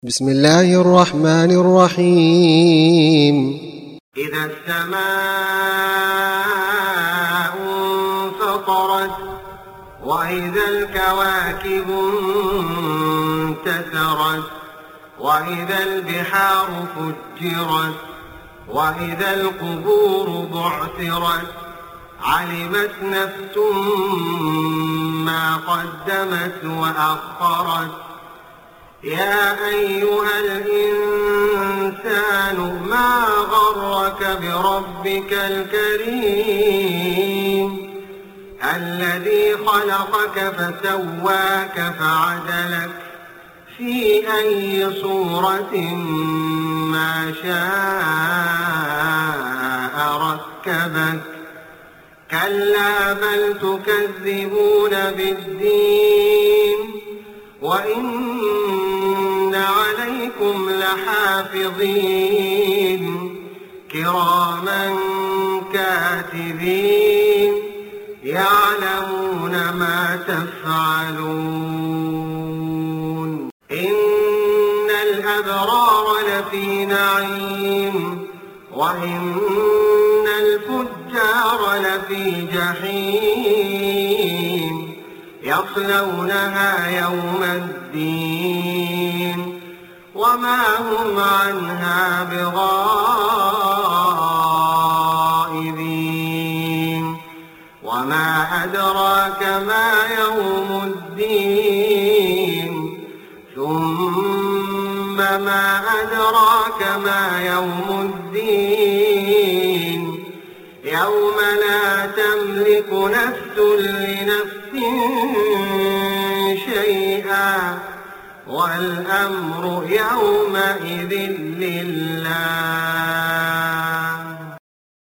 بسم الله الرحمن الرحيم. إذا السماء انفطرت وإذا الكواكب انتثرت وإذا البحار فجرت وإذا القبور بعثرت علمت نفس ما قدمت وأخرت يا أيها الإنسان ما غرك بربك الكريم الذي خلقك فسواك فعدلك في أي صورة ما شاء ركبك كلا بل تكذبون بالدين وإن عليكم لحافظين كراما كاتبين يعلمون ما تفعلون إن الأبرار لفي نعيم وإن الفجار لفي جحيم يصلونها يوم الدين وما هم عنها بغائبين وما أدراك ما يوم الدين ثم ما أدراك ما يوم الدين يوم لا تملك نفس لنفس شيئا والأمر يومئذ لله.